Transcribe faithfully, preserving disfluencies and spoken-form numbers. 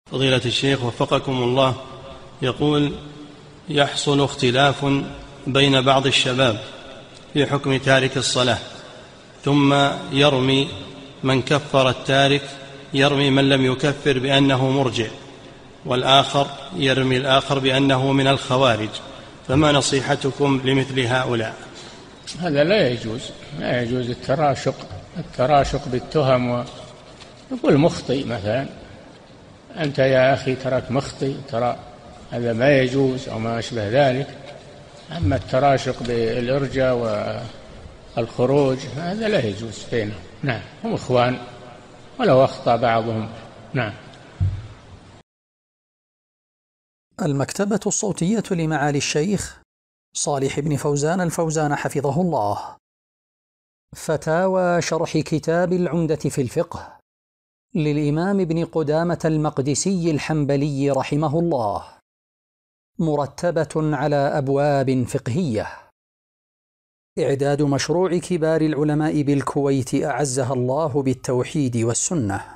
فضيلة الشيخ وفقكم الله، يقول: يحصل اختلاف بين بعض الشباب في حكم تارك الصلاة، ثم يرمي من كفر التارك يرمي من لم يكفر بأنه مرجع، والآخر يرمي الآخر بأنه من الخوارج، فما نصيحتكم لمثل هؤلاء؟ هذا لا يجوز، لا يجوز التراشق التراشق بالتهم. يقول مخطئ مثلا، أنت يا أخي تراك مخطئ، ترى هذا ما يجوز أو ما أشبه ذلك. أما التراشق بالإرجاء والخروج هذا لا يجوز بينهم. نعم، هم إخوان ولو أخطأ بعضهم. نعم. المكتبة الصوتية لمعالي الشيخ صالح بن فوزان الفوزان حفظه الله. فتاوى شرح كتاب العمدة في الفقه للإمام ابن قدامة المقدسي الحنبلي رحمه الله، مرتبة على أبواب فقهية. إعداد مشروع كبار العلماء بالكويت أعزها الله بالتوحيد والسنة.